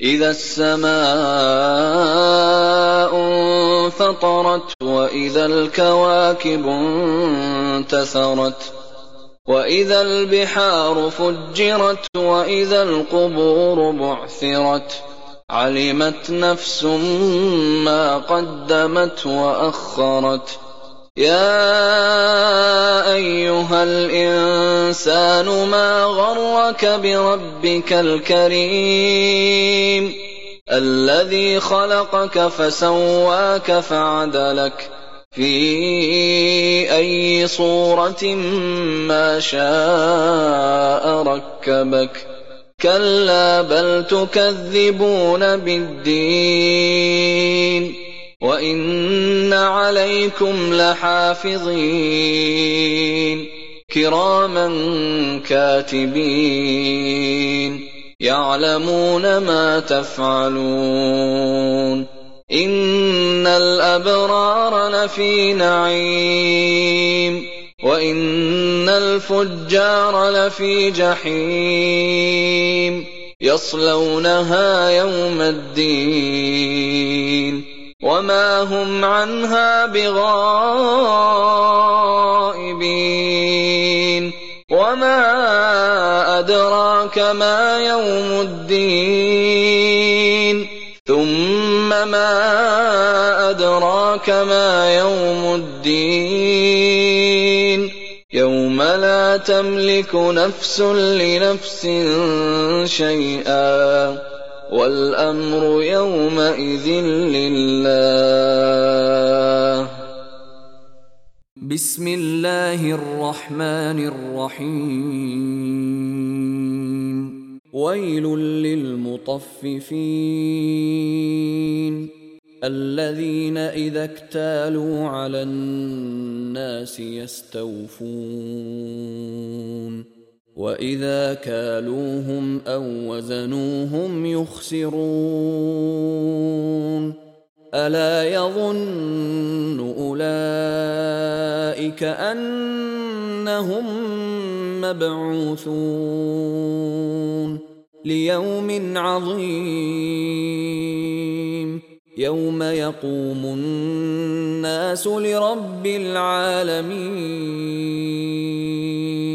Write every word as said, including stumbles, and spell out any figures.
إذا السماء انفطرت وإذا الكواكب انتثرت وإذا البحار فجرت وإذا القبور بعثرت علمت نفس ما قدمت وأخرت يا أيها الإنسان ما غرك بربك الكريم الذي خلقك فسواك فعدلك في أي صورة ما شاء ركبك كلا بل تكذبون بالدين وإن عليكم لحافظين كراما كاتبين يعلمون ما تفعلون إن الأبرار لفي نعيم وإن الفجار لفي جحيم يصلونها يوم الدين وما هم عنها بغائبين وما أدراك ما يوم الدين ثم ما أدراك ما يوم الدين يوم لا تملك نفس لنفس شيئا والأمر يومئذ لله. بسم الله الرحمن الرحيم. ويل للمطففين الذين إذا اكتالوا على الناس يستوفون وإذا كالوهم أو وزنوهم يخسرون ألا يظن أولئك أنهم مبعوثون ليوم عظيم يوم يقوم الناس لرب العالمين